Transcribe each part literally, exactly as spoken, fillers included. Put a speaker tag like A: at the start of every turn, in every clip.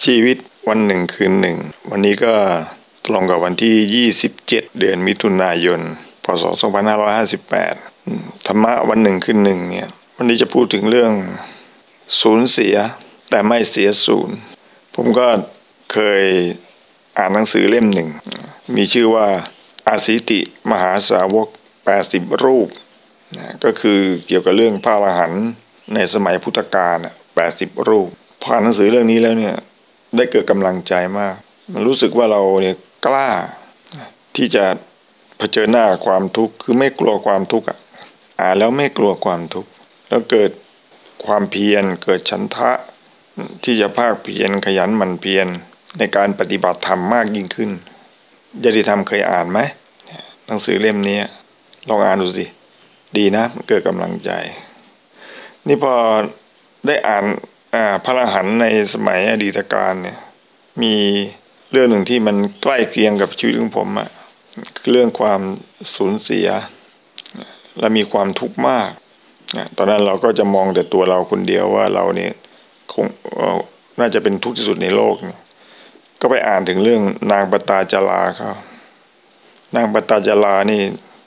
A: ชีวิตวันหนึ่งคืนหนึ่งวันนี้ก็ตรงกับวันที่ยี่สิบเจ็ดเดือนมิถุนายนพ.ศ. สองพันห้าร้อยห้าสิบแปดธรรมะวันหนึ่งคืนหนึ่งเนี่ยวันนี้จะพูดถึงเรื่องสูญเสียแต่ไม่เสียศูนย์ผมก็เคยอ่านหนังสือเล่มหนึ่งมีชื่อว่าอาสิติมหาสาวกแปดสิบรูปก็คือเกี่ยวกับเรื่องพระอรหันต์ในสมัยพุทธกาลแปดสิบรูปพออ่านหนังสือเรื่องนี้แล้วเนี่ยได้เกิดกำลังใจมากมันรู้สึกว่าเราเนี่ยกล้าที่จะเผชิญหน้าความทุกข์คือไม่กลัวความทุกข์อ่านแล้วไม่กลัวความทุกข์แล้วเกิดความเพียรเกิดฉันทะที่จะภาคเพียรขยันหมั่นเพียรในการปฏิบัติธรรมมากยิ่งขึ้นญาติธรรมเคยอ่านไหมหนังสือเล่มนี้ลองอ่านดูสิดีนะเกิดกำลังใจนี่พอได้อ่านอ่าพระอรหันต์ในสมัยอดีตการเนี่ยมีเรื่องหนึ่งที่มันใกล้เคียงกับชีวิตของผมอ่ะคือเรื่องความสูญเสียและมีความทุกข์มากตอนนั้นเราก็จะมองแต่ตัวเราคนเดียวว่าเราเนี่ยคงน่าจะเป็นทุกข์ที่สุดในโลกเนี่ยก็ไปอ่านถึงเรื่องนางปตาจาราเขานางปตาจารานี่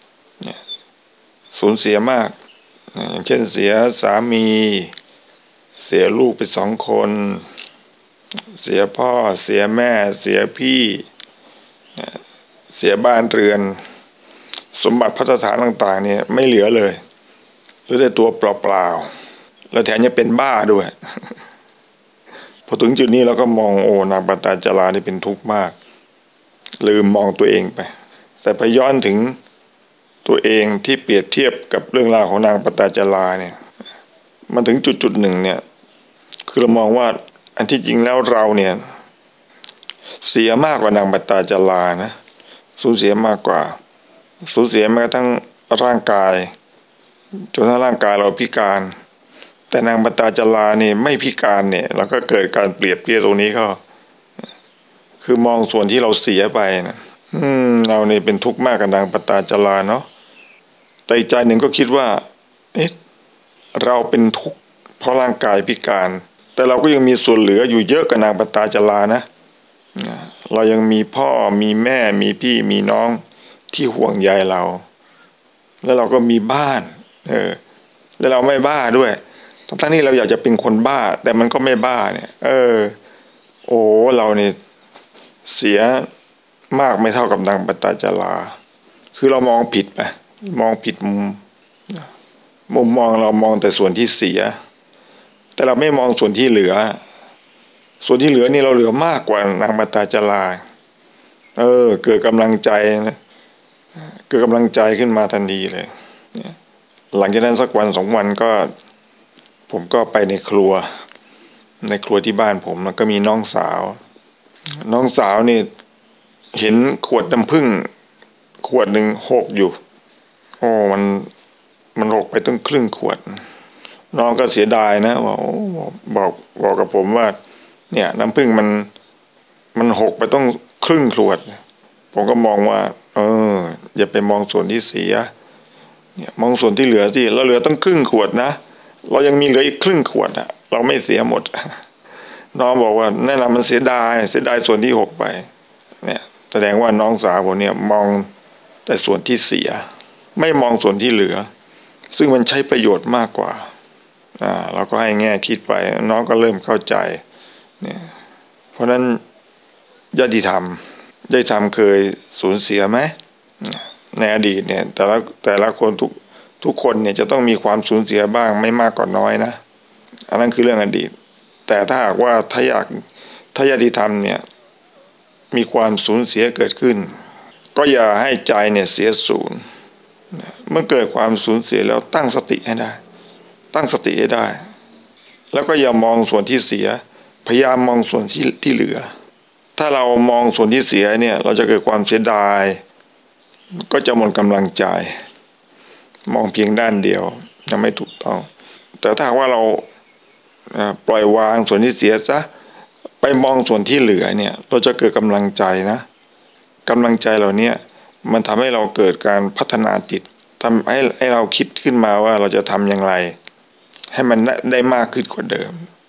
A: สูญเสียมากอย่างเช่นเสียสามีเสียลูกไปสองคนเสียพ่อเสียแม่เสียพี่เสียบ้านเรือนสมบัติพัฒฐานต่างๆเนี่ยไม่เหลือเลยเหลือแต่ตัวเปล่าๆแล้วแถมยังเป็นบ้าด้วยพอถึงจุดนี้เราก็มองโอ้นางปตาจารานี่เป็นทุกข์มากลืมมองตัวเองไปแต่พอย้อนถึงตัวเองที่เปรียบเทียบกับเรื่องราวของนางปตาจาราเนี่ยมันถึงจุดจุดหนึ่งเนี่ยคือเรามองว่าอันที่จริงแล้วเราเนี่ยเสียมากกว่านางปตาจารานะสูญเสียมากกว่าสูญเสียแม้กระทั่งร่างกายจนทั้งร่างกายเราพิการแต่นางปตาจารานี่ไม่พิการเนี่ยเราก็เกิดการเปรียบเทียบตรงนี้เข้าคือมองส่วนที่เราเสียไปนะอืมเราเนี่ยเป็นทุกข์มากกับนางปตาจาราเนาะแต่อีกใจหนึ่งก็คิดว่าเอ๊ะเราเป็นทุกข์เพราะร่างกายพิการแต่เราก็ยังมีส่วนเหลืออยู่เยอะกับนางปตาจารานะเรายังมีพ่อมีแม่มีพี่มีน้องที่ห่วงใยเราแล้วเราก็มีบ้านเออแล้วเราไม่บ้าด้วยทั้งที่เราอยากจะเป็นคนบ้าแต่มันก็ไม่บ้าเนี่ยเออโอ้เราเนี่ยเสียมากไม่เท่ากับนางปตาจาราคือเรามองผิดไปมองผิดมุมมุมมองเรามองแต่ส่วนที่เสียแต่เราไม่มองส่วนที่เหลือส่วนที่เหลือนี่เราเหลือมากกว่านางปตาจาราเออเกิดกำลังใจนะเกิดกำลังใจขึ้นมาทันทีเลยหลังจากนั้นสักวันสองวันก็ผมก็ไปในครัวในครัวที่บ้านผมแล้วก็มีน้องสาวน้องสาวนี่เห็นขวดน้ำผึ้งขวดหนึ่งหกอยู่โอ้มันมันหกไปตั้งครึ่งขวดน้องก็เสียดายนะว่าบอกบอกกับผมว่าเนี่ยน้ำผึ้งมันมันหกไปต้องครึ่งขวดผมก็มองว่าเอออย่าไปมองส่วนที่เสียเนี่ยมองส่วนที่เหลือสิเราเหลือต้องครึ่งขวดนะเรายังมีเหลืออีกครึ่งขวดอะเราไม่เสียหมดน้องบอกว่าแน่นอนมันเสียดายเสียดายส่วนที่หกไปเนี่ยแสดงว่าน้องสาวผมเนี่ยมองแต่ส่วนที่เสียไม่มองส่วนที่เหลือซึ่งมันใช้ประโยชน์มากกว่าอ่าเราก็ให้แง่คิดไปน้องก็เริ่มเข้าใจเนี่ยเพราะนั้นญาติธรรมญาติธรรมเคยสูญเสียไหมในอดีตเนี่ยแต่ละแต่ละคนทุกทุกคนเนี่ยจะต้องมีความสูญเสียบ้างไม่มากก็น้อยนะอันนั้นคือเรื่องอดีตแต่ถ้าหากว่าถ้าอยากถ้าญาติธรรมเนี่ยมีความสูญเสียเกิดขึ้นก็อย่าให้ใจเนี่ยเสียศูนย์เมื่อเกิดความสูญเสียแล้วตั้งสติให้ได้ตั้งสติให้ได้แล้วก็อย่ามองส่วนที่เสียพยายามมองส่วนที่ที่เหลือถ้าเรามองส่วนที่เสียเนี่ยเราจะเกิดความเสียดายก็จะหมดกำลังใจมองเพียงด้านเดียวยังไม่ถูกต้องแต่ถ้าว่าเราปล่อยวางส่วนที่เสียซะไปมองส่วนที่เหลือเนี่ยเราจะเกิดกำลังใจนะกำลังใจเหล่านี้มันทำให้เราเกิดการพัฒนาจิตทำให้ให้เราคิดขึ้นมาว่าเราจะทำอย่างไรให้มันได้มากขึ้นกว่าเดิม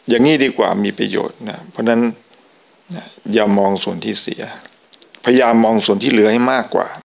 A: อย่างนี้ดีกว่ามีประโยชน์นะเพราะนั้นอย่ามองส่วนที่เสียพยายามมองส่วนที่เหลือให้มากกว่า